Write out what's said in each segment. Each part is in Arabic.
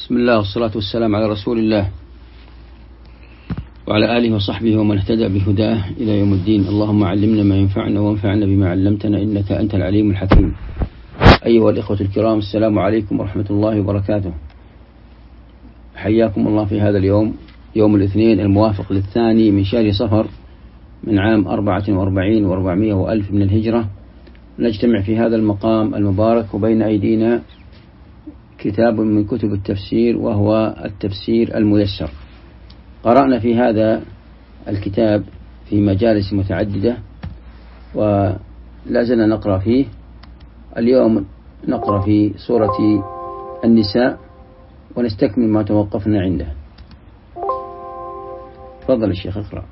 بسم الله والصلاة والسلام على رسول الله وعلى آله وصحبه ومن اهتدى بهداه إلى يوم الدين. اللهم علمنا ما ينفعنا وانفعنا بما علمتنا إنك أنت العليم الحكيم. أيها الإخوة الكرام، السلام عليكم ورحمة الله وبركاته. حياكم الله في هذا اليوم، يوم الاثنين الموافق للثاني من شهر صفر من عام 44 و400 وألف من الهجرة. نجتمع في هذا المقام المبارك وبين أيدينا كتاب من كتب التفسير وهو التفسير الميسر. قرأنا في هذا الكتاب في مجالس متعددة ولا زلنا نقرأ فيه. اليوم نقرأ في سورة النساء ونستكمل ما توقفنا عنده. تفضل الشيخ اقرأ.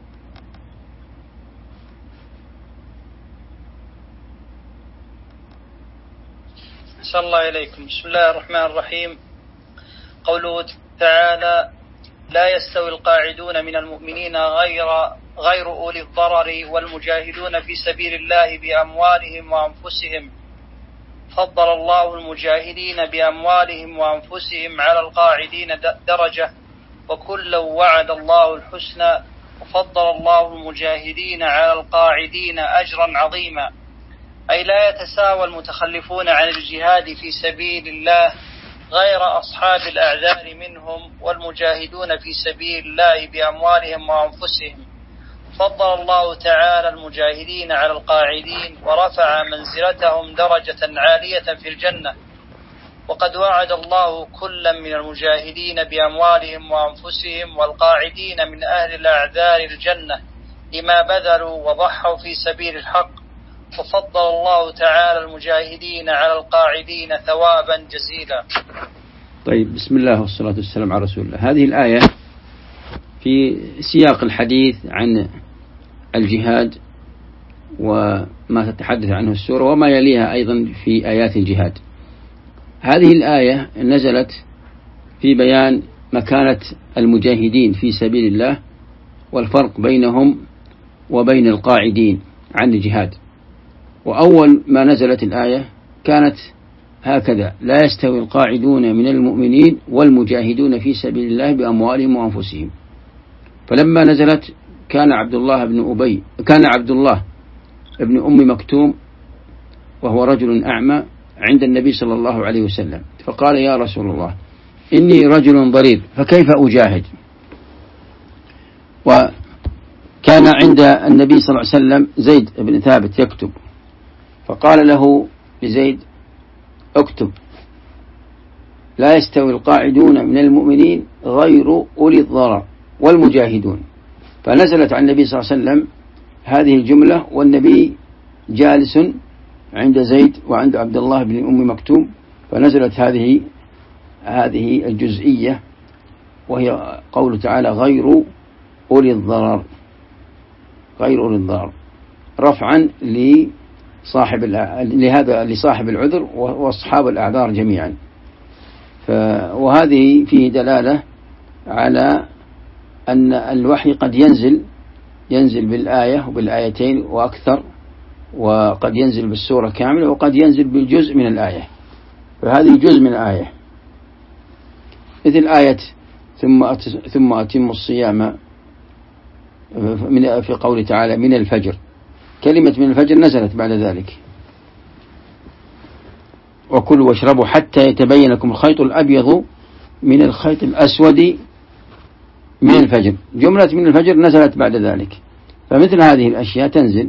أحسن الله إليكم. بسم الله الرحمن الرحيم. قوله تعالى: لا يستوي القاعدون من المؤمنين غير أولي الضرر والمجاهدون في سبيل الله بأموالهم وأنفسهم. فضل الله المجاهدين بأموالهم وأنفسهم على القاعدين درجة، وكلا وعد الله الحسنى، وفضل الله المجاهدين على القاعدين أجرا عظيما. أي لا يتساوى المتخلفون عن الجهاد في سبيل الله غير أصحاب الأعذار منهم والمجاهدون في سبيل الله بأموالهم وأنفسهم. فضل الله تعالى المجاهدين على القاعدين ورفع منزلتهم درجة عالية في الجنة، وقد وعد الله كلا من المجاهدين بأموالهم وأنفسهم والقاعدين من أهل الأعذار الجنة لما بذلوا وضحوا في سبيل الحق. وفضل الله تعالى المجاهدين على القاعدين ثوابا جزيلا. طيب، بسم الله والصلاة والسلام على رسول الله. هذه الآية في سياق الحديث عن الجهاد وما تتحدث عنه السورة وما يليها أيضا في آيات الجهاد. هذه الآية نزلت في بيان مكانة المجاهدين في سبيل الله والفرق بينهم وبين القاعدين عن الجهاد. وأول ما نزلت الآية كانت هكذا: لا يستوي القاعدون من المؤمنين والمجاهدون في سبيل الله بأموالهم وأنفسهم. فلما نزلت كان عبد الله بن أم مكتوم وهو رجل أعمى عند النبي صلى الله عليه وسلم، فقال: يا رسول الله، إني رجل ضرير فكيف أجاهد؟ وكان عند النبي صلى الله عليه وسلم زيد بن ثابت يكتب، فقال له لزيد: اكتب: لا يستوي القاعدون من المؤمنين غير أولي الضرر والمجاهدون. فنزلت عن النبي صلى الله عليه وسلم هذه الجملة والنبي جالس عند زيد وعند عبد الله بن أم مكتوم، فنزلت هذه الجزئية وهي قوله تعالى: غير أولي الضرر، غير أولي الضرر، رفعا لصاحب العذر وأصحاب الأعذار جميعا. وهذه فيه دلالة على أن الوحي قد ينزل بالآية وبالآيتين وأكثر، وقد ينزل بالسورة كاملة، وقد ينزل بالجزء من الآية. فهذه جزء من الآية، مثل آية ثم أتم الصيام في قوله تعالى: من الفجر. كلمة من الفجر نزلت بعد ذلك: وكلوا واشربوا حتى يتبين لكم الخيط الأبيض من الخيط الأسود من الفجر. جملة من الفجر نزلت بعد ذلك. فمثل هذه الأشياء تنزل.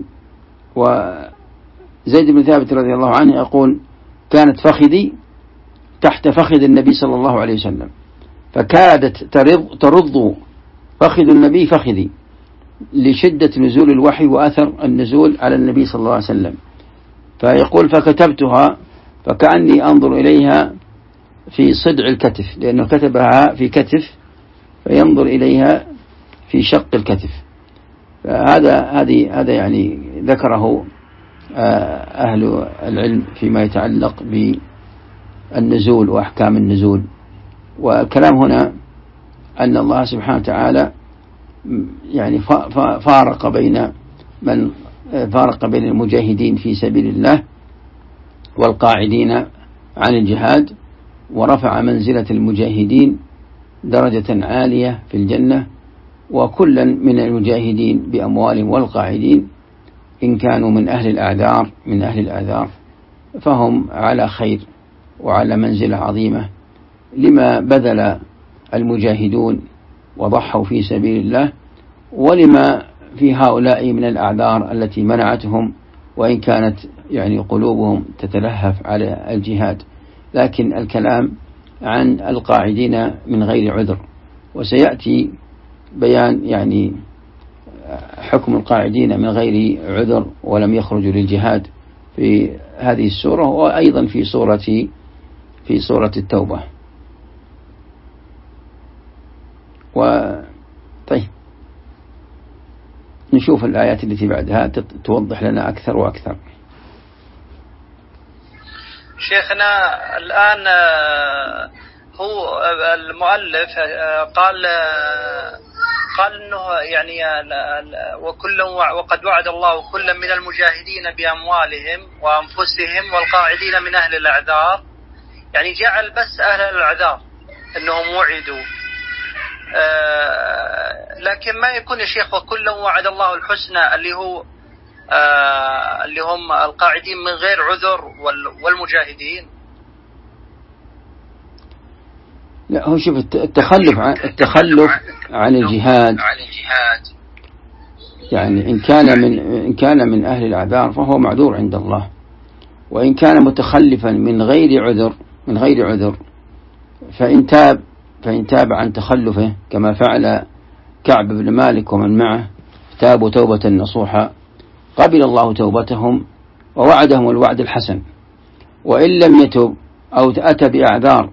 وزيد بن ثابت رضي الله عنه يقول: كانت فخذي تحت فخذ النبي صلى الله عليه وسلم، فكادت ترض فخذ النبي فخذي لشدة نزول الوحي وأثر النزول على النبي صلى الله عليه وسلم. فيقول: فكتبتها فكأني أنظر إليها في صدع الكتف، لأنه كتبها في كتف فينظر إليها في شق الكتف. هذا يعني ذكره أهل العلم فيما يتعلق بالنزول وأحكام النزول. والكلام هنا أن الله سبحانه وتعالى يعني فارق بين المجاهدين في سبيل الله والقاعدين عن الجهاد ورفع منزلة المجاهدين درجة عالية في الجنة، وكلا من المجاهدين بأموالهم والقاعدين إن كانوا من أهل الأعذار فهم على خير وعلى منزلة عظيمة لما بذل المجاهدون وضحوا في سبيل الله، ولما في هؤلاء من الأعذار التي منعتهم، وإن كانت يعني قلوبهم تتلهف على الجهاد. لكن الكلام عن القاعدين من غير عذر، وسيأتي بيان يعني حكم القاعدين من غير عذر ولم يخرجوا للجهاد في هذه السورة، وأيضا في سورة التوبة. طيب نشوف الآيات التي بعدها توضح لنا أكثر وأكثر. شيخنا الآن هو المؤلف قال انه يعني وقد وعد الله كلا من المجاهدين باموالهم وانفسهم والقاعدين من اهل الاعذار، يعني جعل بس اهل الاعذار انهم وعدوا، لكن ما يكون يا شيخ وكلا وعد الله الحسنى اللي هم القاعدين من غير عذر والمجاهدين؟ لا، هو شوف التخلف عن الجهاد يعني إن كان من أهل الأعذار فهو معذور عند الله، وإن كان متخلفا من غير عذر فإن تاب عن تخلفه كما فعل كعب بن مالك ومن معه، تابوا توبة نصوحا قبل الله توبتهم ووعدهم الوعد الحسن. وإن لم يتب أو أتى بأعذار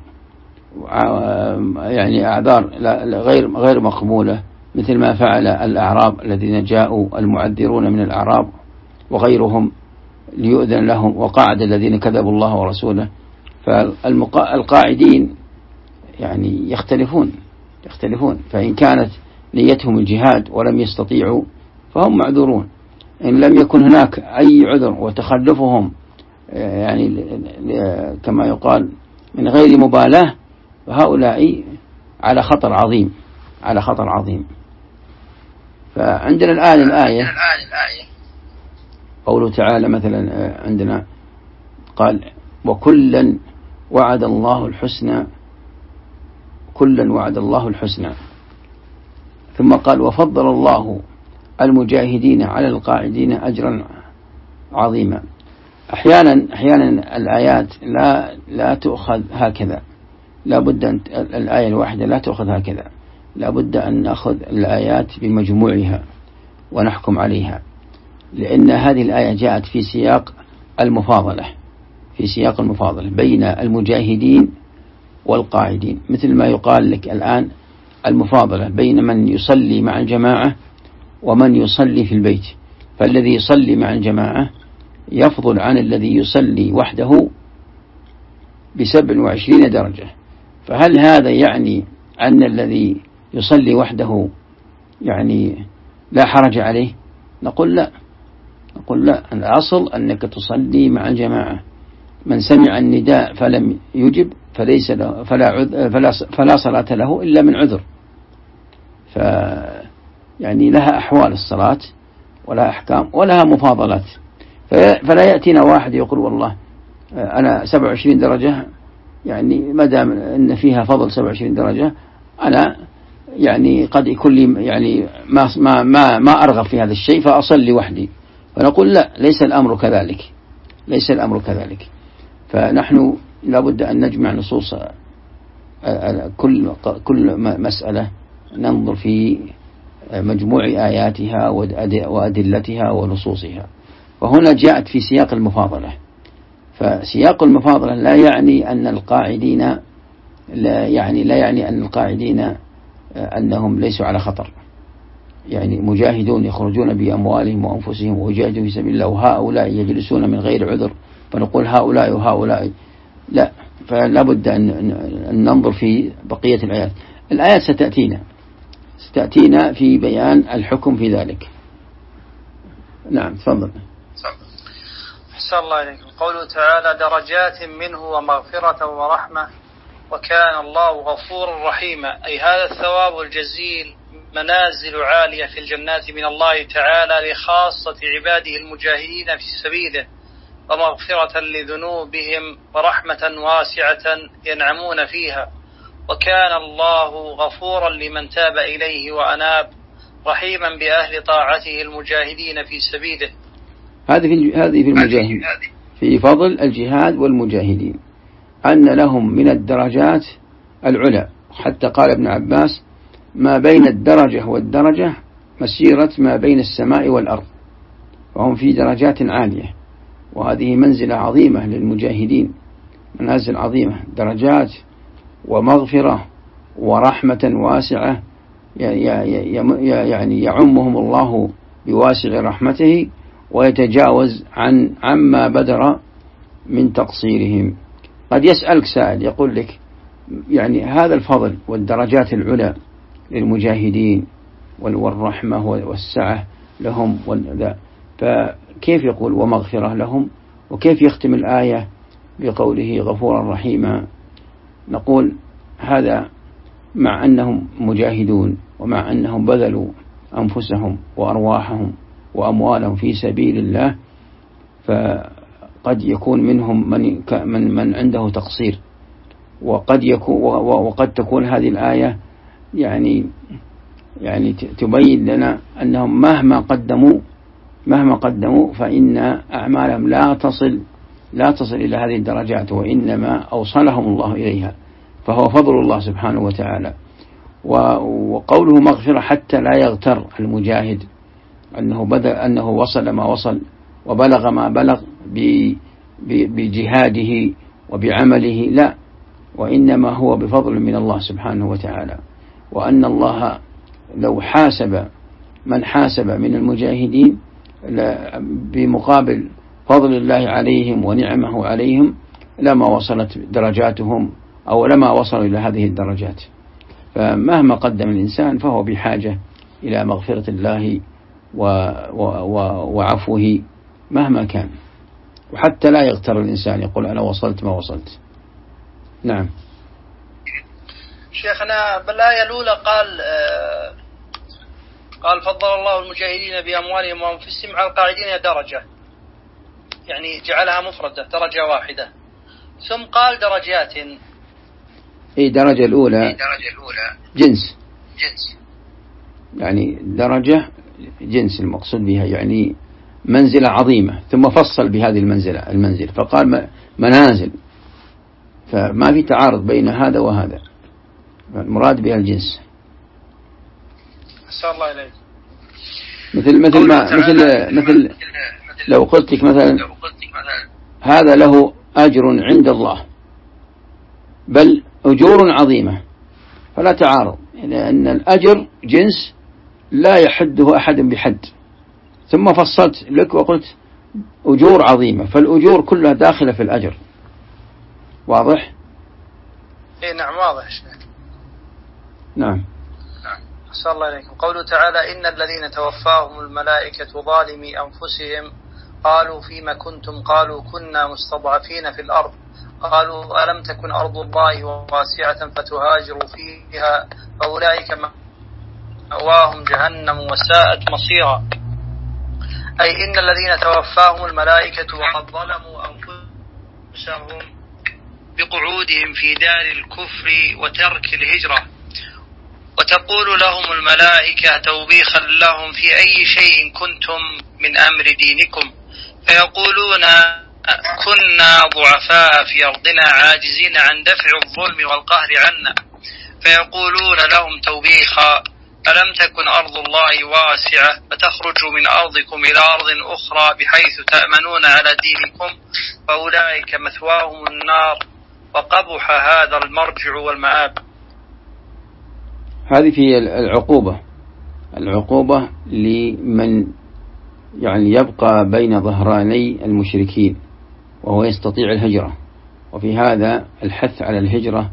يعني أعذار غير مقبولة، مثل ما فعل الأعراب الذين جاءوا المعذرون من الأعراب وغيرهم ليؤذن لهم، وقاعد الذين كذبوا الله ورسوله، فالقاعدين يعني يختلفون. فإن كانت نيتهم الجهاد ولم يستطيعوا فهم معذورون. إن لم يكن هناك أي عذر وتخلفهم يعني كما يقال من غير مبالاة، فهؤلاء على خطر عظيم. فعندنا الآن الآية قوله تعالى مثلا عندنا قال وكلا وعد الله الحسنى، ثم قال وفضل الله المجاهدين على القاعدين أجرا عظيما. أحيانا الآيات لا تؤخذ هكذا، لا بد أن الآية الواحدة لا تؤخذ هكذا، لا بد أن نأخذ الآيات بمجموعها ونحكم عليها، لأن هذه الآية جاءت في سياق المفاضلة بين المجاهدين والقاعدين، مثل ما يقال لك الآن المفاضلة بين من يصلي مع الجماعة ومن يصلي في البيت، فالذي يصلي مع الجماعة يفضل عن الذي يصلي وحده ب27 درجة. فهل هذا يعني أن الذي يصلي وحده يعني لا حرج عليه؟ نقول لا، الأصل أنك تصلي مع الجماعة. من سمع النداء فلم يجب فليس له فلا صلاة له إلا من عذر. يعني لها أحوال الصلاة ولها أحكام ولها مفاضلات. فلا يأتينا واحد يقول والله أنا 27 درجة، يعني ما دام أن فيها فضل 27 درجة أنا يعني قد يكون لي يعني ما أرغب في هذا الشيء فأصلي وحدي. فنقول لا، ليس الأمر كذلك. فنحن لابد أن نجمع نصوص كل مسألة، ننظر في مجموع آياتها وأدلتها ونصوصها. وهنا جاءت في سياق المفاضلة، فسياق المفاضلة لا يعني أن القاعدين أنهم ليسوا على خطر. يعني مجاهدون يخرجون بأموالهم وأنفسهم ويجاهدون في سبيل الله، وهؤلاء يجلسون من غير عذر فنقول هؤلاء وهؤلاء، لا. فلا بد أن ننظر في بقية الآيات. الآيات ستأتينا في بيان الحكم في ذلك. نعم تفضل. أحسن الله إليكم. قوله تعالى درجات منه ومغفرة ورحمة وكان الله غفورا رحيما، أي هذا الثواب الجزيل منازل عالية في الجنات من الله تعالى لخاصة عباده المجاهدين في سبيله، ومغفرة لذنوبهم ورحمة واسعة ينعمون فيها. وكان الله غفورا لمن تاب إليه وأناب، رحيما بأهل طاعته المجاهدين في سبيله. هذه في المجاهدين، في فضل الجهاد والمجاهدين أن لهم من الدرجات العلى، حتى قال ابن عباس: ما بين الدرجة والدرجة مسيرة ما بين السماء والأرض، وهم في درجات عالية، وهذه منزلة عظيمة للمجاهدين، منازل عظيمة، درجات ومغفرة ورحمة واسعة، يعني يعمهم الله بواسع رحمته ويتجاوز عما بدر من تقصيرهم. قد يسألك سائل يقول لك يعني هذا الفضل والدرجات العلى للمجاهدين والرحمة والسعة لهم، فكيف يقول ومغفرة لهم، وكيف يختم الآية بقوله غفورا رحيما؟ نقول هذا مع أنهم مجاهدون، ومع أنهم بذلوا أنفسهم وأرواحهم وأموالهم في سبيل الله، فقد يكون منهم من عنده تقصير، وقد تكون هذه الآية يعني تبين لنا أنهم مهما قدموا فإن أعمالهم لا تصل إلى هذه الدرجات، وإنما أوصلهم الله إليها، فهو فضل الله سبحانه وتعالى. وقوله مغفرة حتى لا يغتر المجاهد أنه وصل ما وصل وبلغ ما بلغ بجهاده وبعمله، لا، وإنما هو بفضل من الله سبحانه وتعالى. وأن الله لو حاسب من حاسب من المجاهدين بمقابل فضل الله عليهم ونعمه عليهم لما وصلت درجاتهم أو لما وصلوا إلى هذه الدرجات. فمهما قدم الإنسان فهو بحاجة إلى مغفرة الله وعفوه مهما كان، وحتى لا يغتر الإنسان يقول أنا وصلت ما وصلت. نعم. شيخنا بالآية الأولى قال فضل الله المجاهدين بأموالهم وأنفسهم على القاعدين درجة، يعني جعلها مفردة درجة واحدة، ثم قال درجات. درجة الأولى جنس، يعني درجة جنس المقصود بها يعني منزلة عظيمة، ثم فصل بهذه المنزل فقال منازل، فما في تعارض بين هذا وهذا، المراد بها الجنس. أسأل الله إليك. مثل لو قلت لك مثلا هذا له أجر عند الله، بل أجور عظيمة، فلا تعارض، لأن الأجر جنس لا يحده أحد بحد، ثم فصلت لك وقلت أجور عظيمة، فالأجور كلها داخلة في الأجر. واضح؟ نعم واضح. نعم. أسأل الله إليكم. قوله تعالى إن الذين توفاهم الملائكة ظالمي أنفسهم قالوا فيما كنتم، قالوا كنا مستضعفين في الأرض، قالوا ألم تكن أرض الله واسعة فتهاجروا فيها فأولئك مأواهم جهنم وساءت مصيرا، أي إن الذين توفاهم الملائكة وقد ظلموا أنفسهم بقعودهم في دار الكفر وترك الهجرة، وتقول لهم الملائكة توبيخا لهم في أي شيء كنتم من أمر دينكم، فيقولون كنا ضعفاء في أرضنا عاجزين عن دفع الظلم والقهر عنا، فيقولون لهم توبيخا ألم تكن أرض الله واسعة فتخرجوا من أرضكم إلى أرض أخرى بحيث تأمنون على دينكم، فأولئك مثواهم النار وقبح هذا المرجع والمآب. هذه في العقوبة لمن يعني يبقى بين ظهراني المشركين وهو يستطيع الهجرة، وفي هذا الحث على الهجرة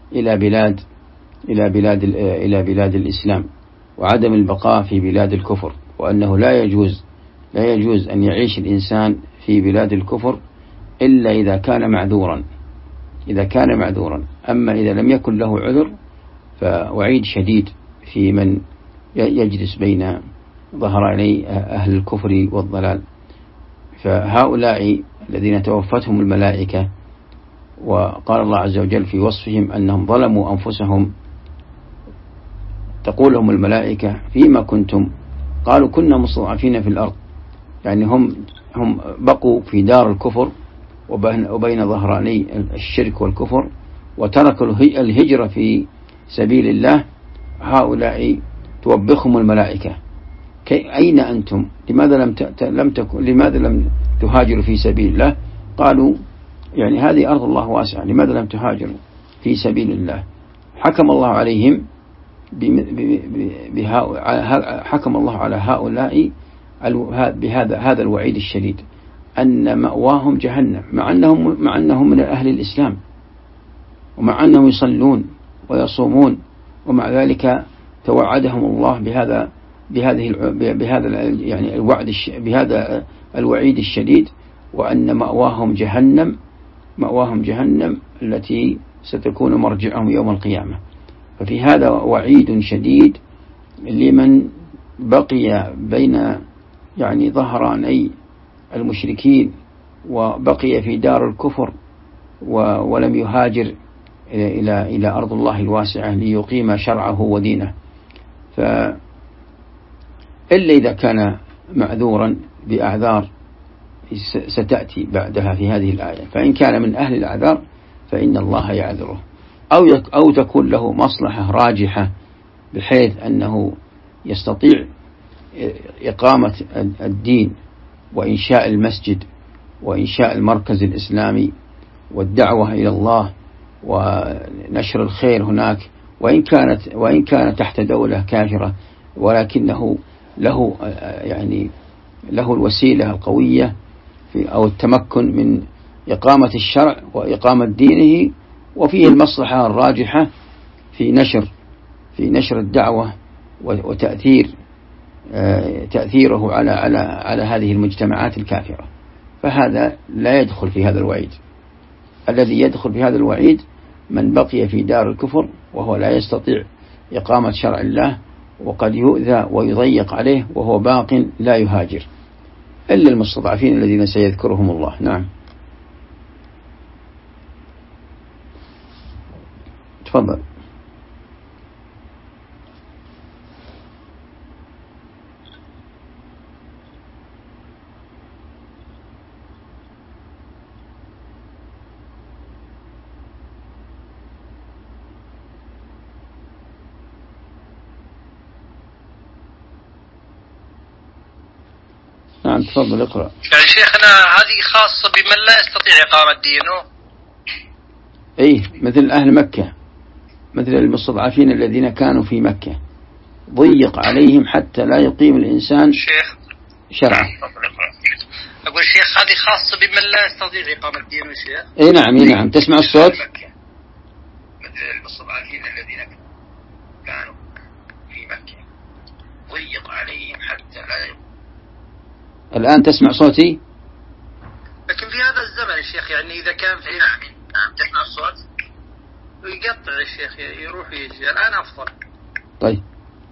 إلى بلاد الإسلام، وعدم البقاء في بلاد الكفر، وأنه لا يجوز أن يعيش الإنسان في بلاد الكفر إلا إذا كان معذورا، إذا كان معذورا. أما إذا لم يكن له عذر فوعيد شديد في من يجلس بين ظهراني أهل الكفر والضلال. فهؤلاء الذين توفتهم الملائكة، وقال الله عز وجل في وصفهم أنهم ظلموا أنفسهم، تقول لهم الملائكة فيما كنتم؟ قالوا كنا مستضعفين في الأرض، يعني هم بقوا في دار الكفر وبين ظهراني الشرك والكفر، وتركوا الهجرة في سبيل الله. هؤلاء توبخهم الملائكة أين أنتم؟ لماذا لم تهاجروا في سبيل الله؟ قالوا يعني هذه أرض الله واسعة، لماذا لم تهاجروا في سبيل الله؟ حكم الله عليهم حكم الله على هؤلاء بهذا الوعيد الشديد، أن مأواهم جهنم، مع أنهم من أهل الإسلام، ومع أنهم يصلون ويصومون، ومع ذلك توعدهم الله بهذا الوعيد الشديد، وأن مأواهم جهنم التي ستكون مرجعهم يوم القيامة. ففي هذا وعيد شديد لمن بقي بين ظهراني المشركين، وبقي في دار الكفر، ولم يهاجر إلى أرض الله الواسعة ليقيم شرعه ودينه. إلا إذا كان معذورا بأعذار ستأتي بعدها في هذه الآية، فإن كان من أهل الأعذار فإن الله يعذره، أو تكون له مصلحة راجحة بحيث أنه يستطيع إقامة الدين وإنشاء المسجد وإنشاء المركز الإسلامي والدعوة إلى الله ونشر الخير هناك، وإن كان تحت دولة كافرة، ولكنه له الوسيلة القوية أو التمكن من إقامة الشرع وإقامة دينه، وفيه المصلحة الراجحة في نشر الدعوة تأثيره على هذه المجتمعات الكافرة. فهذا لا يدخل في هذا الوعيد. الذي يدخل في هذا الوعيد من بقي في دار الكفر وهو لا يستطيع إقامة شرع الله، وقد يؤذى ويضيق عليه وهو باق لا يهاجر، إلا المستضعفين الذين سيذكرهم الله. نعم، تفضل. نعم، تفضل اقرأ. يعني شيخنا هذه خاصة بمن لا يستطيع إقامة دينه. مثل أهل مكة، مثل المستضعفين الذين كانوا في مكة، ضيق عليهم حتى لا يقيم الإنسان شرعه. أقول شيخ هذه خاصة بمن لا يستطيع إقامة دينه شيخ. نعم، تسمع الصوت؟ مثل المستضعفين الذين كانوا في مكة ضيق عليهم حتى لا. الآن تسمع صوتي؟ لكن في هذا الزمن الشيخ، يعني إذا كان في نعم تسمع الصوت ويقطع الشيخ، يروح ويجي. الآن أفضل. طيب،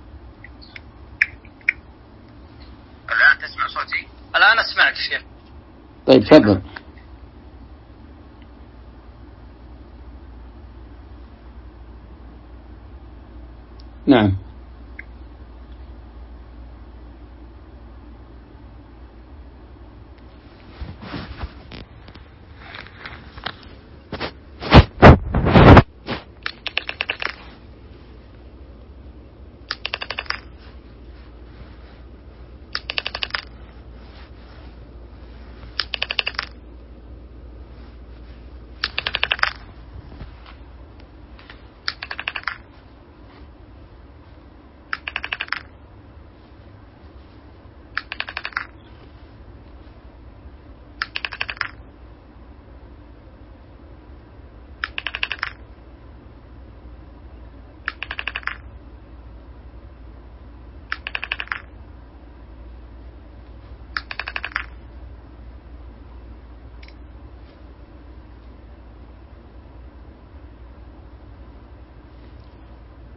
الآن تسمع صوتي؟ الآن أسمعك الشيخ. طيب، تفضل. نعم.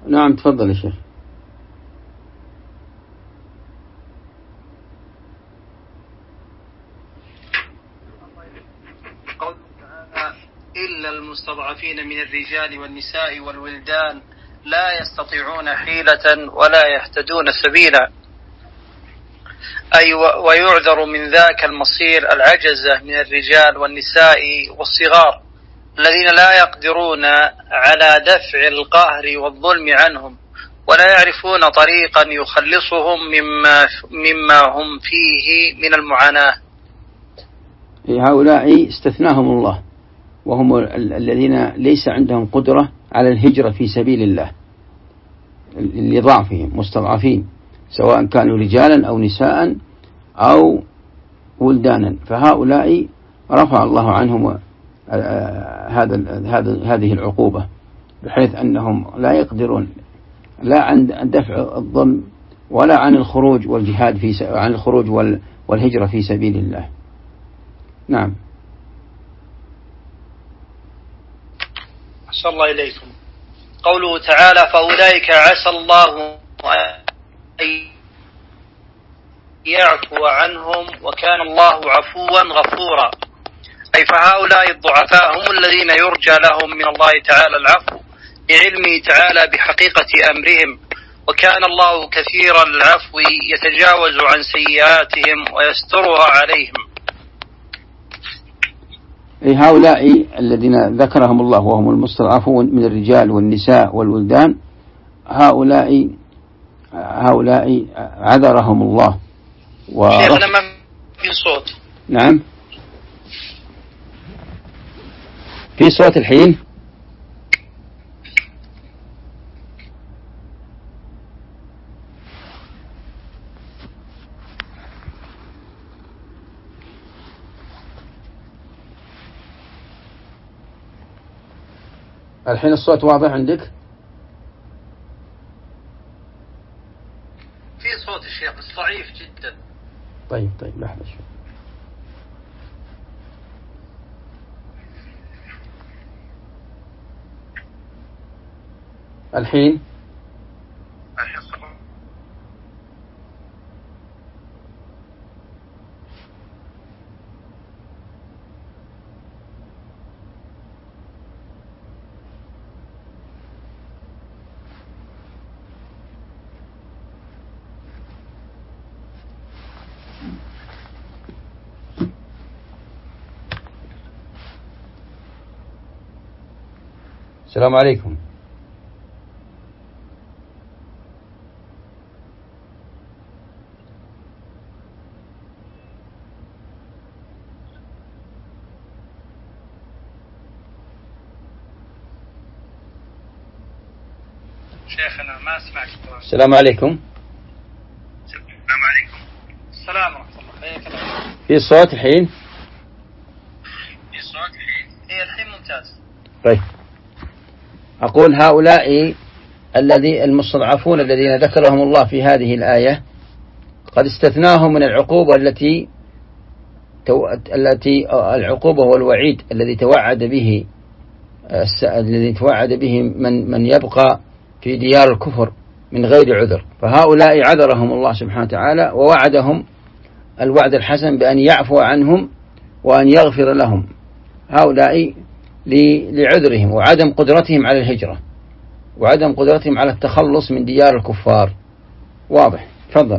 نعم تفضل يا شيخ. إلا المستضعفين من الرجال والنساء والولدان لا يستطيعون حيلة ولا يهتدون سبيلا، أي ويعذر من ذاك المصير العجزة من الرجال والنساء والصغار الذين لا يقدرون على دفع القهر والظلم عنهم ولا يعرفون طريقا يخلصهم مما هم فيه من المعاناة. هؤلاء استثناهم الله، وهم الذين ليس عندهم قدرة على الهجرة في سبيل الله لضعفهم، مستضعفين سواء كانوا رجالا أو نساء أو ولدانا، فهؤلاء رفع الله عنهم هذه العقوبة، بحيث أنهم لا يقدرون لا عن دفع الظلم ولا عن الخروج والجهاد عن الخروج والهجرة في سبيل الله. نعم. أحسن الله إليكم. قوله تعالى فأولئك عسى الله أن يعفو عنهم وكان الله عفوا غفورا، أي فهؤلاء الضعفاء هم الذين يرجى لهم من الله تعالى العفو لعلمه تعالى بحقيقة أمرهم، وكان الله كثير العفو يتجاوز عن سيئاتهم ويسترها عليهم. هؤلاء الذين ذكرهم الله وهم المستضعفون من الرجال والنساء والولدان، هؤلاء عذرهم الله. شيخنا ما في صوت. نعم في صوت الحين. الحين الصوت واضح عندك؟ في صوت الشيخ بس ضعيف جدا. طيب لحظة شوي. الحين السلام عليكم. شيخنا ما أسمعك. السلام عليكم. السلام عليكم. السلام ورحمة الله. حياك الله. في صوت الحين؟ في صوت الحين؟ إيه الحين ممتاز. طيب أقول هؤلاء المستضعفون الذين ذكرهم الله في هذه الآية قد استثناهم من العقوبة التي العقوبة والوعيد الذي توعد به من يبقى في ديار الكفر من غير عذر، فهؤلاء عذرهم الله سبحانه وتعالى ووعدهم الوعد الحسن بأن يعفو عنهم وأن يغفر لهم، هؤلاء لعذرهم وعدم قدرتهم على الهجرة وعدم قدرتهم على التخلص من ديار الكفار. واضح؟ تفضل.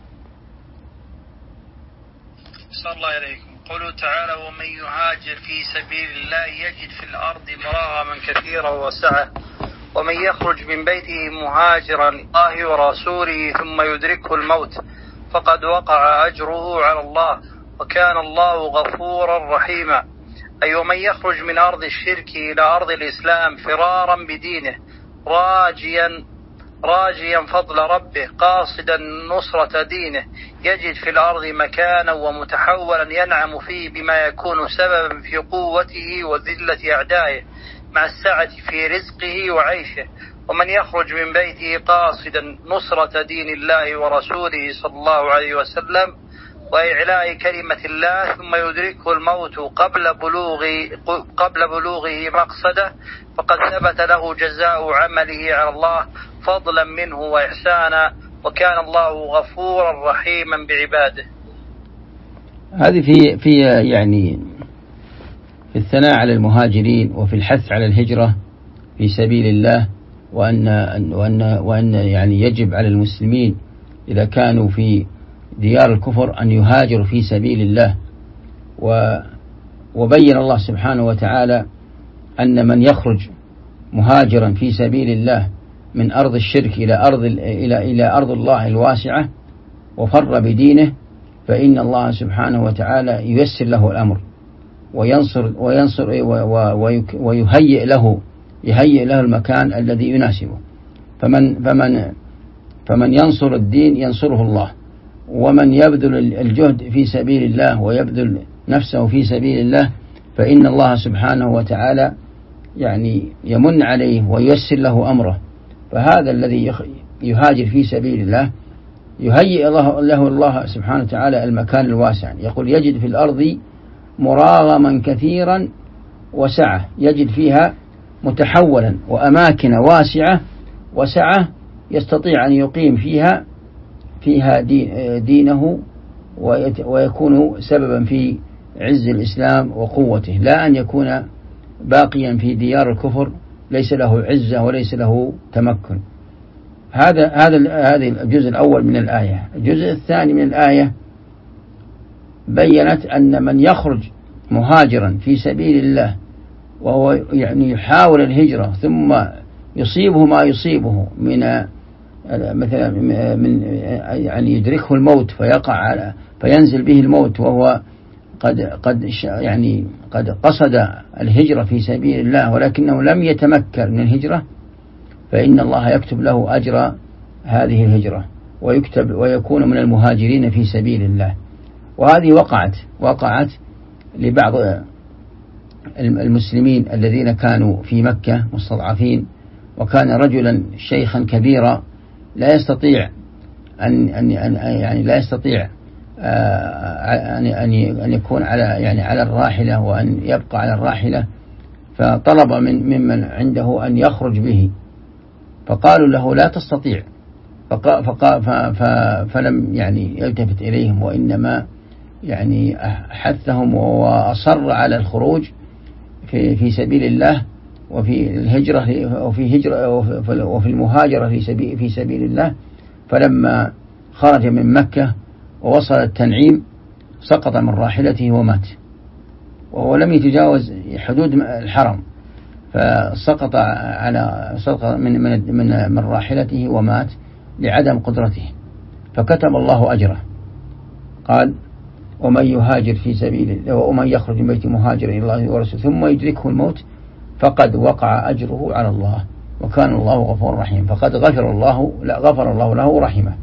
صلى الله عليكم. قوله تعالى ومن يهاجر في سبيل الله يجد في الأرض مراغما كثيرا وسعة ومن يخرج من بيته مهاجرا الله ورسوله ثم يدركه الموت فقد وقع أجره على الله وكان الله غفورا رحيما، أي ومن يخرج من أرض الشرك إلى أرض الإسلام فرارا بدينه راجيا فضل ربه قاصدا نصرة دينه يجد في الأرض مكانا ومتحولا ينعم فيه بما يكون سببا في قوته وذلة أعدائه مع السعة في رزقه وعيشه. ومن يخرج من بيته قاصدا نصرة دين الله ورسوله صلى الله عليه وسلم وإعلاء كلمة الله ثم يدركه الموت قبل بلوغه مقصده فقد ثبت له جزاء عمله على الله فضلا منه وإحسانا، وكان الله غفورا رحيما بعباده. هذه في يعني في الثناء على المهاجرين وفي الحث على الهجرة في سبيل الله، وأن يعني يجب على المسلمين إذا كانوا في ديار الكفر أن يهاجروا في سبيل الله. وبين الله سبحانه وتعالى أن من يخرج مهاجرا في سبيل الله من أرض الشرك إلى أرض الله الواسعة وفر بدينه، فإن الله سبحانه وتعالى ييسر له الأمر وينصر ويهيئ له المكان الذي يناسبه. فمن ينصر الدين ينصره الله، ومن يبذل الجهد في سبيل الله ويبذل نفسه في سبيل الله فإن الله سبحانه وتعالى يعني يمن عليه وييسر له أمره. فهذا الذي يهاجر في سبيل الله يهيئ له الله سبحانه وتعالى المكان الواسع. يقول يجد في الأرض مراغما كثيرا وسعة، يجد فيها متحولا وأماكن وسعة يستطيع أن يقيم فيها دينه ويكون سببا في عز الإسلام وقوته، لا أن يكون باقيا في ديار الكفر ليس له عزة وليس له تمكن. هذا الجزء الأول من الآية. الجزء الثاني من الآية بيّنت أن من يخرج مهاجرا في سبيل الله وهو يعني يحاول الهجرة ثم يصيبه ما يصيبه من مثلا من يعني يدركه الموت فينزل به الموت وهو قد قصد الهجرة في سبيل الله ولكنه لم يتمكن من الهجرة، فإن الله يكتب له أجر هذه الهجرة ويكون من المهاجرين في سبيل الله. وهذه وقعت لبعض المسلمين الذين كانوا في مكة مستضعفين، وكان رجلا شيخا كبيرا لا يستطيع أن يكون على الراحلة وأن يبقى على الراحلة، فطلب ممن عنده أن يخرج به، فقالوا له لا تستطيع، فلم يلتفت إليهم، وإنما حثهم وأصر على الخروج في سبيل الله وفي الهجرة وفي المهاجرة في سبيل الله. فلما خرج من مكة ووصل التنعيم سقط من راحلته ومات، وهو لم يتجاوز حدود الحرم، فسقط من راحلته ومات لعدم قدرته، فكتب الله أجره. قال ومن يهاجر في سبيل الله ومن يخرج من بيته مهاجرا إلى الله ورسوله ثم يدركه الموت فقد وقع أجره على الله وكان الله غفور رحيم. فقد غفر الله له ورحمه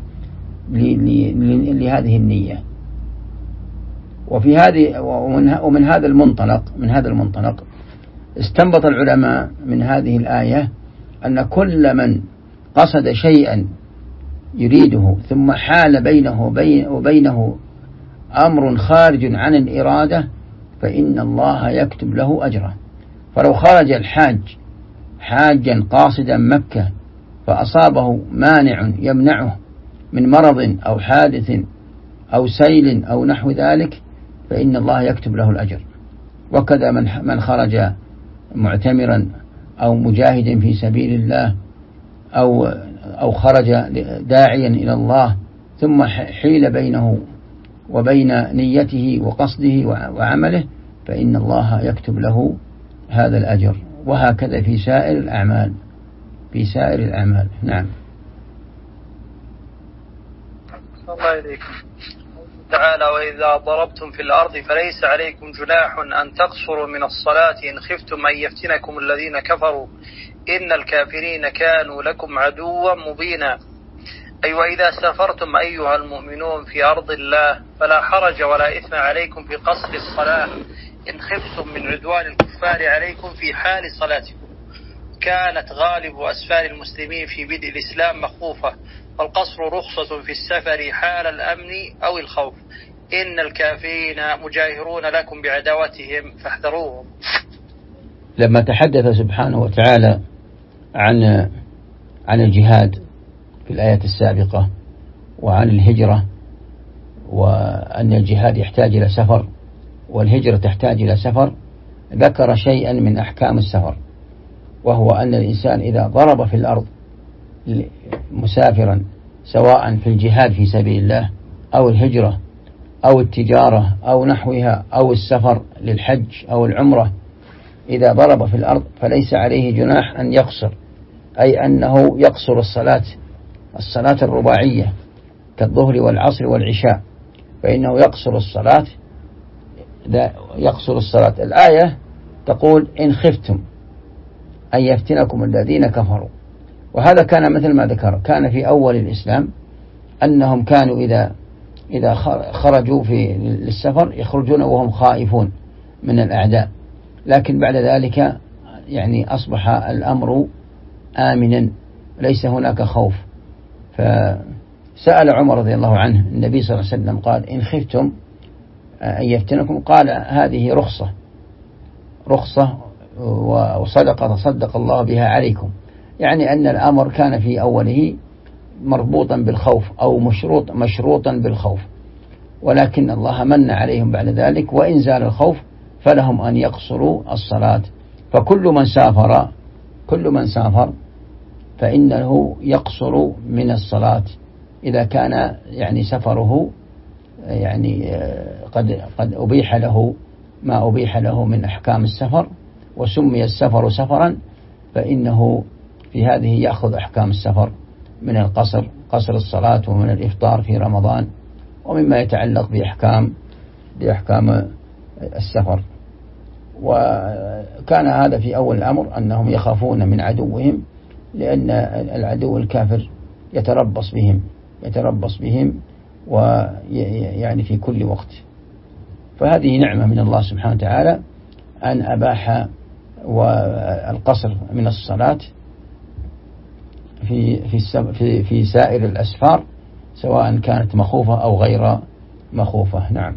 لهذه النية. وفي هذه ومن هذا المنطلق استنبط العلماء من هذه الآية أن كل من قصد شيئا يريده ثم حال بينه وبينه أمر خارج عن الإرادة فإن الله يكتب له أجره. فلو خرج الحاج حاجا قاصدا مكة فأصابه مانع يمنعه من مرض أو حادث أو سيل أو نحو ذلك فإن الله يكتب له الأجر. وكذا من خرج معتمرا أو مجاهدا في سبيل الله أو خرج داعيا إلى الله ثم حيل بينه وبين نيته وقصده وعمله فإن الله يكتب له هذا الأجر. وهكذا في سائر الأعمال. نعم. الله إليكم. تعالى وإذا ضربتم في الأرض فليس عليكم جناح أن تقصروا من الصلاة إن خفتم أن يفتنكم الذين كفروا إن الكافرين كانوا لكم عدوا مبينا. أي وإذا سافرتم أيها المؤمنون في أرض الله فلا حرج ولا إثم عليكم في قصر الصلاة إن خفتم من عدوان الكفار عليكم في حال صلاتكم. كانت غالب أسفار المسلمين في بدء الإسلام مخوفة، والقصر رخصة في السفر حال الأمن أو الخوف. إن الكافرين مجاهرون لكم بعداوتهم فاحذروهم. لما تحدث سبحانه وتعالى عن الجهاد في الآية السابقة وعن الهجرة، وأن الجهاد يحتاج إلى سفر والهجرة تحتاج إلى سفر، ذكر شيئا من أحكام السفر، وهو أن الإنسان إذا ضرب في الأرض مسافرا سواء في الجهاد في سبيل الله أو الهجرة أو التجارة أو نحوها أو السفر للحج أو العمرة، إذا ضرب في الأرض فليس عليه جناح أن يقصر، أي أنه يقصر الصلاة الرباعية كالظهر والعصر والعشاء، فإنه يقصر الصلاة. الآية تقول إن خفتم أن يفتنكم الذين كفروا، وهذا كان مثل ما ذكر، كان في أول الإسلام أنهم كانوا إذا خرجوا للسفر يخرجون وهم خائفون من الأعداء، لكن بعد ذلك يعني أصبح الأمر آمنا ليس هناك خوف. فسأل عمر رضي الله عنه النبي صلى الله عليه وسلم قال إن خفتم أن يفتنكم، قال هذه رخصة وصدقة تصدق الله بها عليكم، يعني أن الأمر كان في أوله مربوطا بالخوف أو مشروطا بالخوف، ولكن الله من عليهم بعد ذلك، وإن زال الخوف فلهم أن يقصروا الصلاة. فكل من سافر فإنه يقصر من الصلاة إذا كان يعني سفره يعني قد أبيح له ما أبيح له من أحكام السفر، وسمي السفر سفرا، فإنه في هذه يأخذ أحكام السفر من قصر الصلاة ومن الإفطار في رمضان ومما يتعلق بأحكام السفر. وكان هذا في أول الأمر أنهم يخافون من عدوهم، لأن العدو الكافر يتربص بهم ويعني في كل وقت. فهذه نعمة من الله سبحانه وتعالى أن أباح والقصر من الصلاة في سائر الأسفار سواء كانت مخوفة أو غير مخوفة. نعم،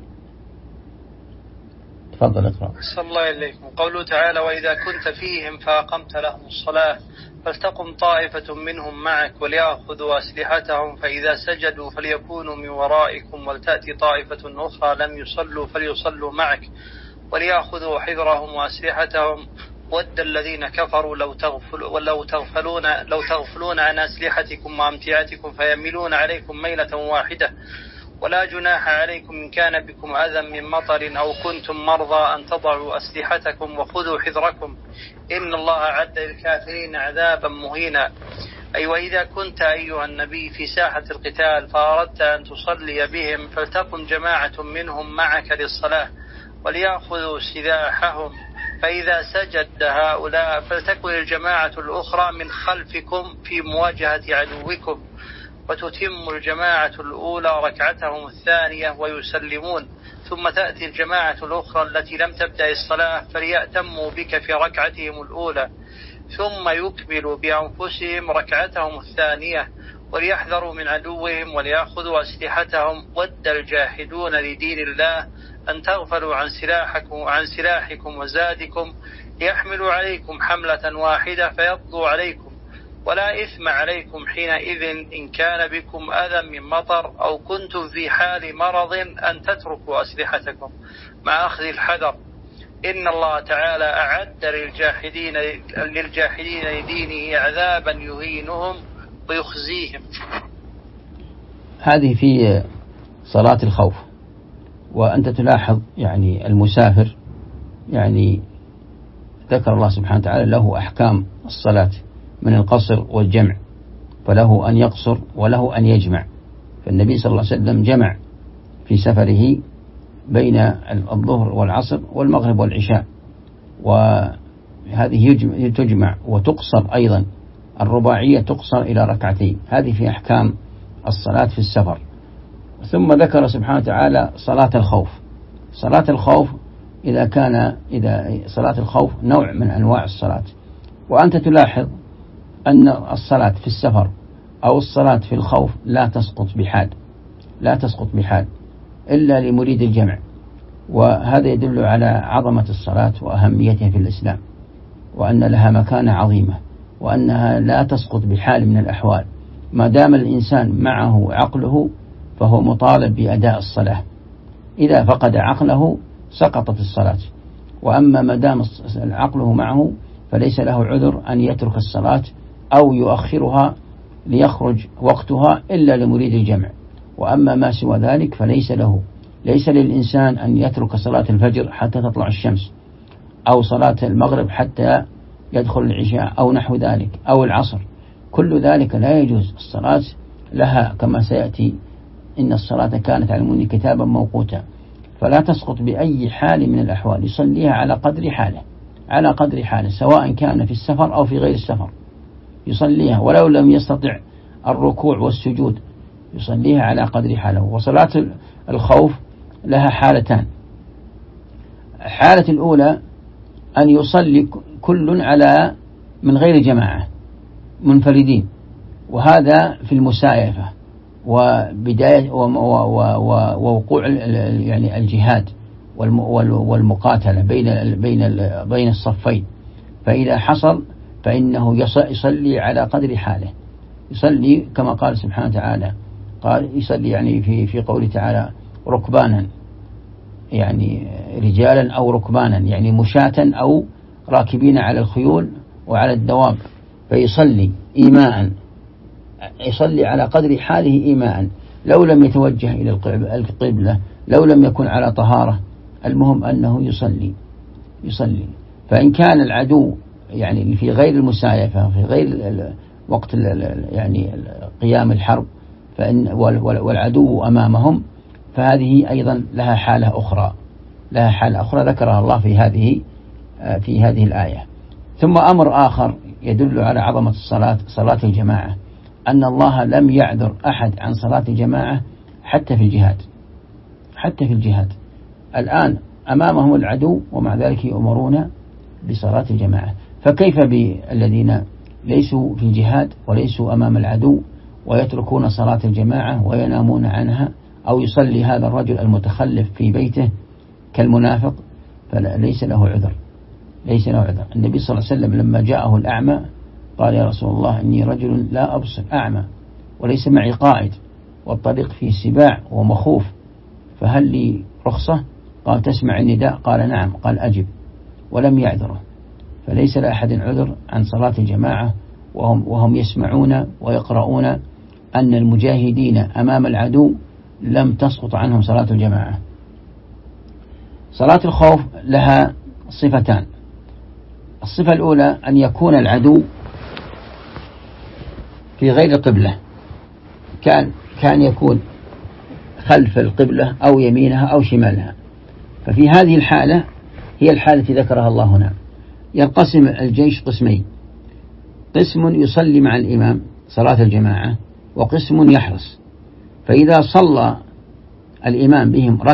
تفضل اقرأ. صلى الله عليكم. قوله تعالى وإذا كنت فيهم فأقمت لهم الصلاة فلتقم طائفة منهم معك وليأخذوا أسلحتهم فإذا سجدوا فليكونوا من ورائكم ولتأتي طائفة أخرى لم يصلوا فليصلوا معك وليأخذوا حذرهم وأسلحتهم ود الذين كفروا لو تغفلون عن أسلحتكم وأمتعتكم فيميلون عليكم ميلة واحدة ولا جناح عليكم إن كان بكم أذى من مطر أو كنتم مرضى أن تضعوا أسلحتكم وخذوا حذركم إن الله أعد للكافرين عذابا مهينا. أي وإذا كنت أيها النبي في ساحة القتال فأردت أن تصلي بهم فلتقم جماعة منهم معك للصلاة وليأخذوا سلاحهم فإذا سجد هؤلاء فلتكن الجماعة الأخرى من خلفكم في مواجهة عدوكم وتتم الجماعة الأولى ركعتهم الثانية ويسلمون ثم تأتي الجماعة الأخرى التي لم تبدأ الصلاة فليأتموا بك في ركعتهم الأولى ثم يكملوا بأنفسهم ركعتهم الثانية وليحذروا من عدوهم وليأخذوا أسلحتهم ود الجاحدون لدين الله أن تغفلوا عن سلاحكم وزادكم ليحملوا عليكم حملة واحدة فيقضوا عليكم ولا إثم عليكم حينئذ إن كان بكم أذى من مطر أو كنتم في حال مرض أن تتركوا أسلحتكم مع أخذ الحذر إن الله تعالى أعد للجاحدين لدينه عذابا يهينهم ويخزيهم. هذه في صلاة الخوف. وأنت تلاحظ يعني المسافر يعني ذكر الله سبحانه وتعالى له أحكام الصلاة من القصر والجمع، فله أن يقصر وله أن يجمع. فالنبي صلى الله عليه وسلم جمع في سفره بين الظهر والعصر والمغرب والعشاء، وهذه تجمع وتقصر أيضا، الرباعية تقصر إلى ركعتين. هذه في أحكام الصلاة في السفر. ثم ذكر سبحانه وتعالى صلاة الخوف. صلاة الخوف إذا صلاة الخوف نوع من أنواع الصلاة، وأنت تلاحظ أن الصلاة في السفر أو الصلاة في الخوف لا تسقط بحال إلا لمريد الجمع، وهذا يدل على عظمة الصلاة وأهميتها في الإسلام وأن لها مكانة عظيمة، وأنها لا تسقط بحال من الأحوال. ما دام الإنسان معه عقله فهو مطالب بأداء الصلاة، إذا فقد عقله سقطت الصلاة. وأما ما دام عقله معه فليس له عذر أن يترك الصلاة أو يؤخرها ليخرج وقتها إلا لمريد الجمع. وأما ما سوى ذلك ليس للإنسان أن يترك صلاة الفجر حتى تطلع الشمس، أو صلاة المغرب حتى يدخل العشاء أو نحو ذلك، أو العصر. كل ذلك لا يجوز. الصلاة لها كما سيأتي: إن الصلاة كانت على المؤمنين كتابا موقوتا، فلا تسقط بأي حال من الأحوال. يصليها على قدر حاله سواء كان في السفر أو في غير السفر، يصليها ولو لم يستطع الركوع والسجود، يصليها على قدر حاله. وصلاة الخوف لها حالتان: الحالة الأولى أن يصلي كل على من غير جماعة منفردين، وهذا في المسايفة وبداية ووقوع يعني الجهاد والمقاتلة بين الصفين. فإذا حصل فإنه يصلي على قدر حاله، يصلي كما قال سبحانه وتعالى، قال يصلي يعني في قوله تعالى ركبانا، يعني رجالا أو ركبانا، يعني مشاة أو راكبين على الخيول وعلى الدواب. فيصلي إيماء، يصلي على قدر حاله إيماء، لو لم يتوجه إلى القبلة، لو لم يكن على طهارة، المهم أنه يصلي. فإن كان العدو يعني في غير المسايفة، في غير وقت يعني قيام الحرب، والعدو أمامهم، فهذه أيضا لها حالة أخرى ذكرها الله في هذه الآية. ثم أمر آخر يدل على عظمة صلاة الجماعة، أن الله لم يعذر أحد عن صلاة الجماعة حتى في الجهاد. الآن أمامهم العدو ومع ذلك يؤمرون بصلاة الجماعة، فكيف بالذين ليسوا في الجهاد وليسوا أمام العدو ويتركون صلاة الجماعة وينامون عنها، أو يصلي هذا الرجل المتخلف في بيته كالمنافق، فليس له عذر. النبي صلى الله عليه وسلم لما جاءه الأعمى قال: يا رسول الله، إني رجل لا أبصر، أعمى وليس معي قائد، والطريق فيه سباع ومخوف، فهل لي رخصة؟ قال: تسمع النداء؟ قال: نعم. قال: أجب. ولم يعذره. فليس لأحد عذر عن صلاة الجماعة وهم يسمعون ويقرؤون أن المجاهدين أمام العدو لم تسقط عنهم صلاة الجماعة. صلاة الخوف لها صفتان: الصفة الأولى أن يكون العدو في غير القبلة، كان يكون خلف القبلة أو يمينها أو شمالها. ففي هذه الحالة هي الحالة التي ذكرها الله هنا. ينقسم الجيش قسمين: قسم يصلي مع الإمام صلاة الجماعة، وقسم يحرس. فإذا صلى الإمام بهم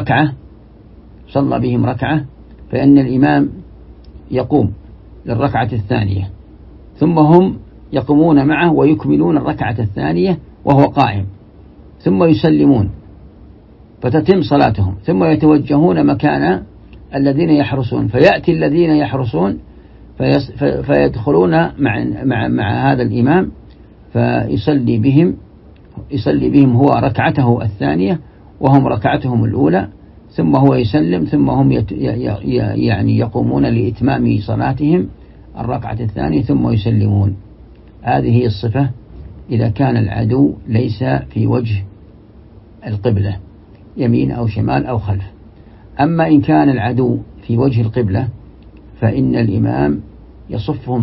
ركعة فإن الإمام يقوم للركعة الثانية، ثم هم يقومون معه ويكملون الركعة الثانية وهو قائم، ثم يسلمون فتتم صلاتهم، ثم يتوجهون مكان الذين يحرسون، فيأتي الذين يحرسون فيدخلون مع هذا الإمام فيصلي بهم هو ركعته الثانية وهم ركعتهم الأولى، ثم هو يسلم، ثم هم يعني يقومون لإتمام صلاتهم الركعة الثانية ثم يسلمون. هذه هي الصفة إذا كان العدو ليس في وجه القبلة، يمين أو شمال أو خلف. أما إن كان العدو في وجه القبلة فإن الإمام يصفهم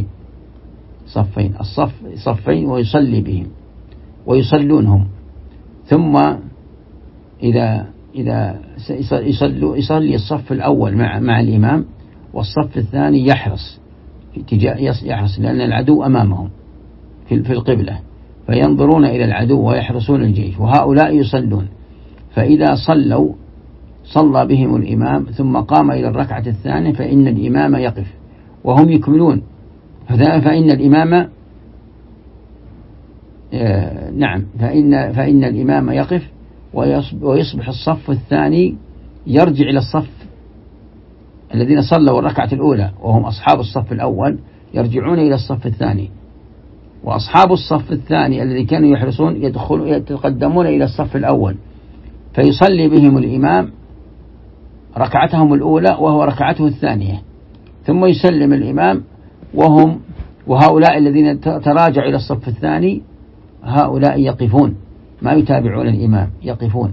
صفين ويصلي بهم ويصلونهم، ثم إذا يصلي الصف الأول مع الإمام، والصف الثاني يحرس لأن العدو أمامهم في القبلة، فينظرون إلى العدو ويحرسون الجيش، وهؤلاء يصلون. فإذا صلى بهم الإمام ثم قام إلى الركعة الثانية فإن الإمام يقف وهم يكملون، فإن الإمام فإن الإمام يقف ويصبح الصف الثاني يرجع إلى الصف الذين صلوا الركعة الأولى وهم أصحاب الصف الأول، يرجعون إلى الصف الثاني، وأصحاب الصف الثاني الذي كانوا يحرصون يتقدمون إلى الصف الأول، فيصلي بهم الإمام ركعتهم الأولى وهو ركعته الثانية، ثم يسلم الإمام وهؤلاء الذين تراجعوا إلى الصف الثاني هؤلاء يقفون ما يتابعون الإمام، يقفون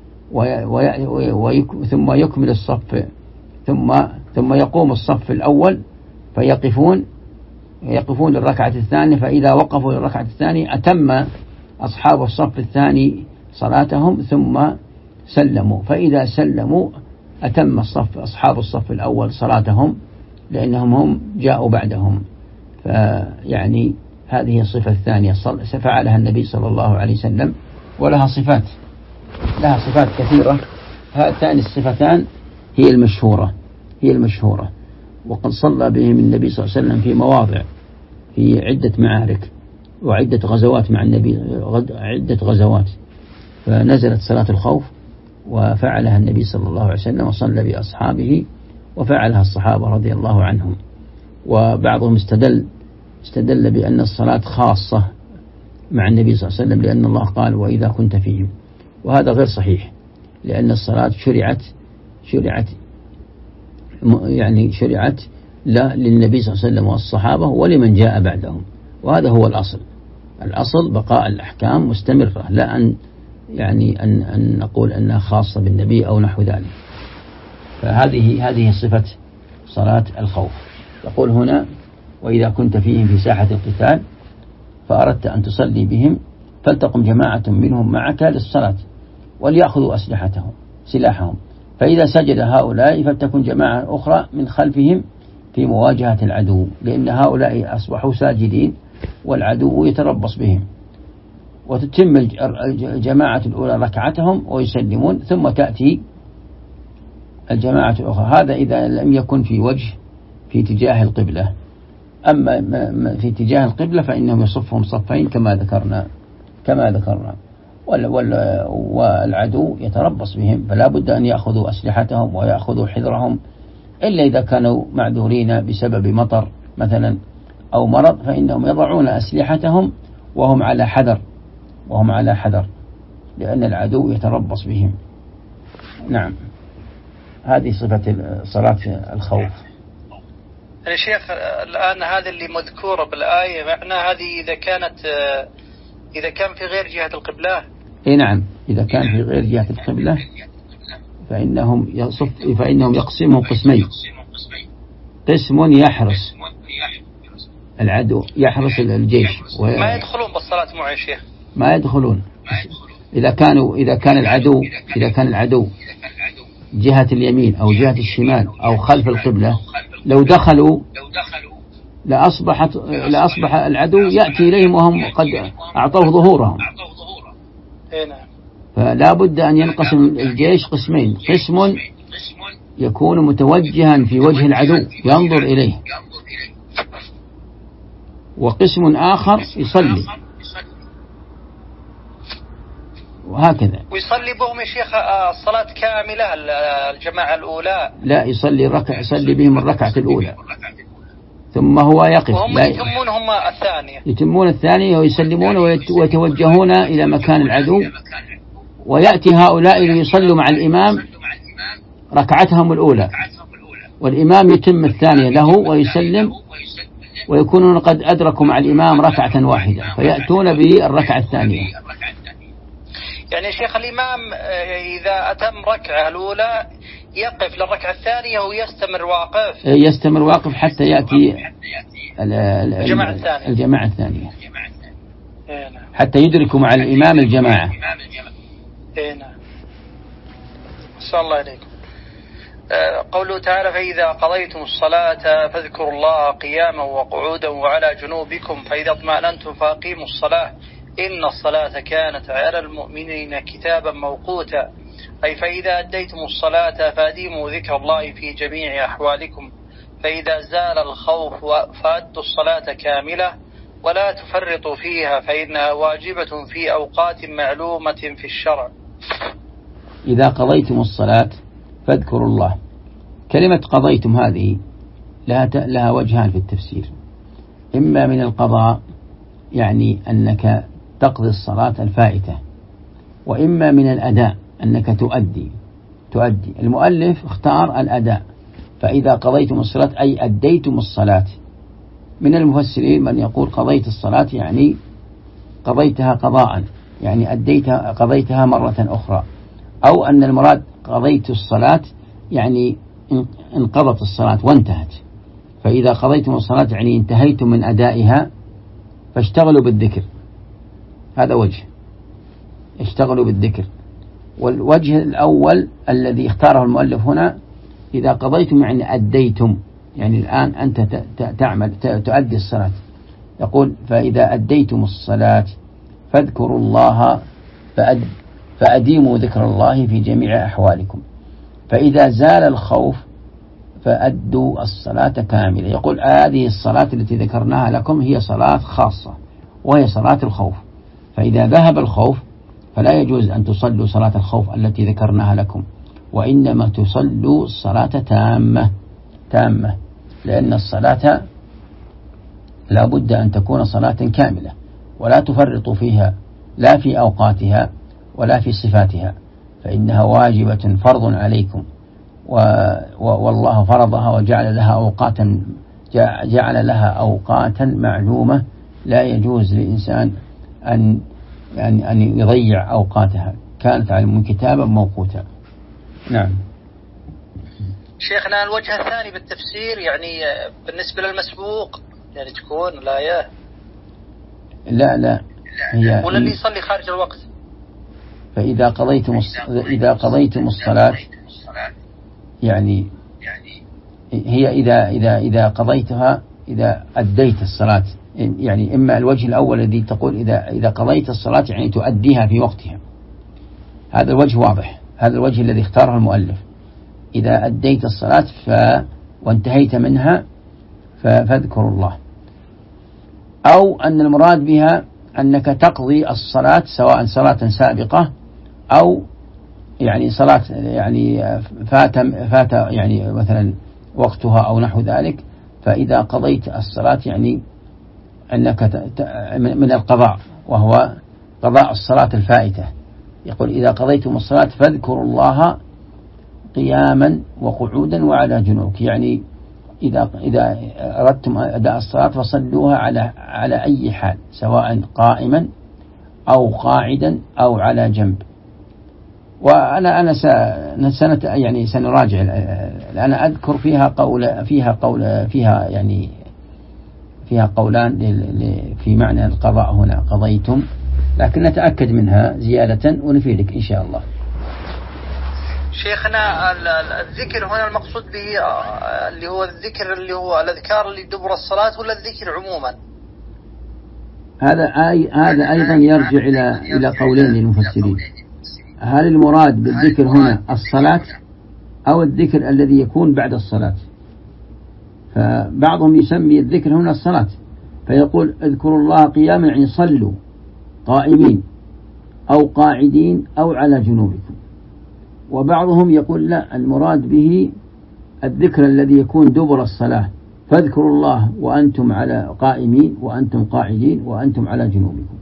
ثم يكمل الصف، ثم يقوم الصف الأول فيقفون للركعة الثانية، فإذا وقفوا للركعة الثانية أتم أصحاب الصف الثاني صلاتهم ثم سلموا، فإذا سلموا أتم أصحاب الصف الأول صلاتهم لأنهم هم جاءوا بعدهم. فيعني هذه الصفة الثانية فعلها النبي صلى الله عليه وسلم، ولها صفات كثيرة. هاتان الصفتان هي المشهورة، وقد صلى بهم النبي صلى الله عليه وسلم في مواضع، في عدة معارك وعدة غزوات مع النبي، عدة غزوات، فنزلت صلاة الخوف وفعلها النبي صلى الله عليه وسلم وصلى بأصحابه، وفعلها الصحابة رضي الله عنهم. وبعضهم استدل بأن الصلاة خاصة مع النبي صلى الله عليه وسلم، لأن الله قال وإذا كنت فيهم، وهذا غير صحيح، لأن الصلاة شرعت لا للنبي صلى الله عليه وسلم والصحابة ولمن جاء بعدهم، وهذا هو الأصل بقاء الأحكام مستمرة، لا أن نقول أنها خاصة بالنبي أو نحو ذلك. فهذه صفة صلاة الخوف. يقول هنا وإذا كنت فيهم في ساحة القتال فأردت أن تصلي بهم فلتقم جماعة منهم معك للصلاة وليأخذوا سلاحهم، فإذا سجد هؤلاء فلتكن جماعة أخرى من خلفهم في مواجهة العدو، لأن هؤلاء أصبحوا ساجدين والعدو يتربص بهم، وتتم الجماعة الأولى ركعتهم ويسلمون، ثم تأتي الجماعة الأخرى. هذا إذا لم يكن في اتجاه القبلة. أما في اتجاه القبلة فإنهم يصفهم صفين كما ذكرنا والعدو يتربص بهم، فلا بد أن يأخذوا أسلحتهم ويأخذوا حذرهم، إلا إذا كانوا معذورين بسبب مطر مثلا أو مرض، فإنهم يضعون أسلحتهم وهم على حذر لأن العدو يتربص بهم. نعم، هذه صفة صلاة الخوف. يا شيخ الآن هذا اللي مذكورة بالآية معنى هذه إذا كان في غير جهة القبلة. نعم، إذا كان في غير جهة القبلة فإنهم يقسمون قسمين، قسم يحرس العدو، يحرس الجيش ما يدخلون بالصلاة معه يا شيخ، ما يدخلون. إذا كان العدو جهة اليمين أو جهة الشمال أو خلف القبلة، لو دخلوا لأصبح العدو يأتي إليهم وهم قد أعطوه ظهورهم. فلا بد أن ينقسم الجيش قسمين، قسم يكون متوجها في وجه العدو ينظر إليه، وقسم آخر يصلي، وهكذا. ويصلي بهم يا شيخ الصلاة كاملة الجماعة الأولى؟ لا، يصلي بهم الركعة الأولى ثم هو يقف، وهم يتمون الثانية ويسلمون ويتوجهون إلى مكان العدو، ويأتي هؤلاء ليصلوا مع الإمام ركعتهم الأولى، والإمام يتم الثانية له ويسلم، ويكونون قد أدركوا مع الإمام ركعة واحدة فيأتون بالركعة الثانية. يعني شيخ الإمام إذا أتم ركعة الأولى يقف للركعة الثانية ويستمر واقف حتى يأتي الجماعة الثانية حتى يدركوا مع الإمام الجماعة. صلى الله عليكم. قوله تعالى فإذا قضيتم الصلاة فاذكروا الله قياما وقعودا وعلى جنوبكم فإذا اطمأننتم فأقيموا الصلاة إن الصلاة كانت على المؤمنين كتابا موقوتا، أي فإذا أديتم الصلاة فأديموا ذكر الله في جميع أحوالكم، فإذا زال الخوف فأدوا الصلاة كاملة ولا تفرطوا فيها فإنها واجبة في أوقات معلومة في الشرع. إذا قضيتم الصلاة فاذكروا الله. كلمة قضيتم هذه لها وجهان في التفسير. إما من القضاء يعني أنك تقضي الصلاة الفائتة، وإما من الأداء أنك تؤدي. المؤلف اختار الأداء، فإذا قضيتم الصلاة أي أديتم الصلاة. من المفسرين من يقول قضيت الصلاة يعني قضيتها قضاء، يعني قضيتها مرة أخرى، أو أن المراد قضيت الصلاة يعني انقضت الصلاة وانتهت. فإذا قضيتم الصلاة يعني انتهيتم من أدائها فاشتغلوا بالذكر. هذا وجه، اشتغلوا بالذكر. والوجه الأول الذي اختاره المؤلف هنا إذا قضيتم يعني أديتم، يعني الآن أنت تؤدي الصلاة. يقول فإذا أديتم الصلاة فاذكروا الله فأديموا ذكر الله في جميع أحوالكم. فإذا زال الخوف فأدوا الصلاة كاملة. يقول هذه الصلاة التي ذكرناها لكم هي صلاة خاصة وهي صلاة الخوف، فإذا ذهب الخوف فلا يجوز أن تصلوا صلاة الخوف التي ذكرناها لكم، وإنما تصلوا الصلاة تامة، لأن الصلاة لا بد أن تكون صلاة كاملة، ولا تفرطوا فيها لا في أوقاتها ولا في صفاتها، فإنها واجبة فرض عليكم، والله فرضها وجعل لها أوقاتا معلومة، لا يجوز للإنسان أن يضيع أوقاتها، كانت على كتابا موقوتا. نعم. شيخنا الوجه الثاني بالتفسير يعني بالنسبة للمسبوق يعني تكون الآية لا هي ولا اللي يصلي خارج الوقت. فإذا قضيتم الصلاة يعني هي إذا قضيتها إذا أديت الصلاة، يعني إما الوجه الأول الذي تقول إذا قضيت الصلاة يعني تؤديها في وقتها، هذا الوجه واضح، هذا الوجه الذي اختاره المؤلف. إذا أديت الصلاة وانتهيت منها فاذكروا الله، أو أن المراد بها أنك تقضي الصلاة سواء صلاة سابقة أو يعني صلاة يعني فات يعني مثلا وقتها أو نحو ذلك. فإذا قضيت الصلاة يعني أنك من القضاء، وهو قضاء الصلاة الفائتة. يقول إذا قضيتم الصلاة فاذكروا الله قياما وقعودا وعلى جنوبك، يعني إذا أردتم أداء الصلاة فصلوها على أي حال، سواء قائما أو قاعدا أو على جنب. وأنا يعني سنراجع. أنا أذكر فيها قولان في معنى القضاء هنا قضيتم، لكن نتأكد منها زيادة ونفيدك إن شاء الله. شيخنا الذكر هنا المقصود به اللي هو الذكر اللي هو الأذكار اللي دبر الصلاة ولا الذكر عموما؟ هذا أيضا يرجع إلى قولين للمفسرين. هل المراد بالذكر هنا الصلاة أو الذكر الذي يكون بعد الصلاة؟ فبعضهم يسمي الذكر هنا الصلاة، فيقول اذكروا الله قياما يعني صلوا قائمين أو قاعدين أو على جنوبكم. وبعضهم يقول لا، المراد به الذكر الذي يكون دبر الصلاة، فاذكروا الله وأنتم على قائمين وأنتم قاعدين وأنتم على جنوبكم.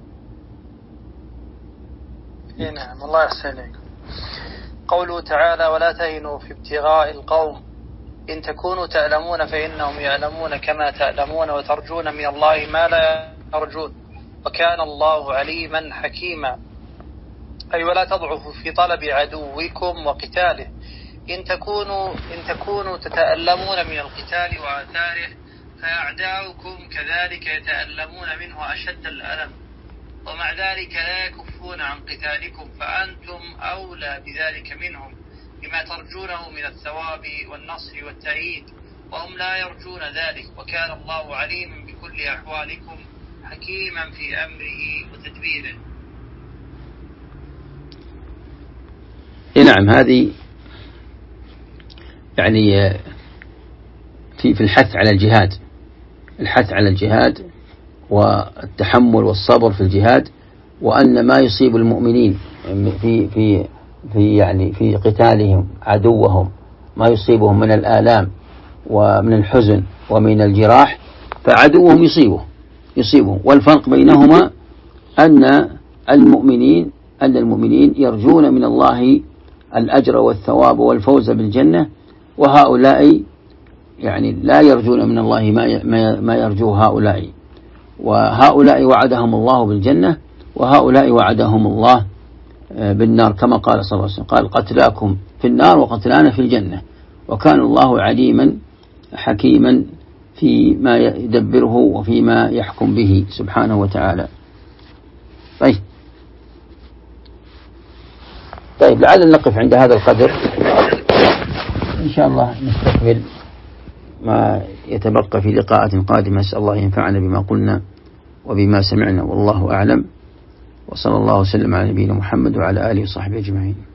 نعم الله يحسنك. قوله تعالى ولا تهنوا في ابتغاء القوم إن تكونوا تألمون فإنهم يعلمون كما تألمون وترجون من الله ما لا يرجون وكان الله عليما حكيما. أي ولا تضعفوا في طلب عدوكم وقتاله إن تكونوا تتألمون من القتال وآثاره فأعداؤكم كذلك يتألمون منه أشد الألم، ومع ذلك لا يكفون عن قتالكم فأنتم أولى بذلك منهم لما ترجونه من الثواب والنصر والتأييد، وهم لا يرجون ذلك. وكان الله عليما بكل أحوالكم حكيما في أمره وتدبيره. نعم، هذه يعني في الحث على الجهاد والتحمل والصبر في الجهاد، وأن ما يصيب المؤمنين في قتالهم عدوهم، ما يصيبهم من الآلام ومن الحزن ومن الجراح، فعدوهم يصيبه. والفرق بينهما أن المؤمنين يرجون من الله الأجر والثواب والفوز بالجنة، وهؤلاء يعني لا يرجون من الله ما يرجو هؤلاء، وهؤلاء وعدهم الله بالجنة وهؤلاء وعدهم الله بالنار، كما قال صلى الله عليه وسلم قال قتلاكم في النار وقتلانا في الجنة، وكان الله عليما حكيما فيما يدبره وفيما يحكم به سبحانه وتعالى. طيب لعل نقف عند هذا القدر، إن شاء الله نستقبل ما يتبقى في لقاءات قادمة. أسأل الله ينفعنا بما قلنا وبما سمعنا، والله أعلم، وصلى الله وسلم على نبينا محمد وعلى آله وصحبه أجمعين.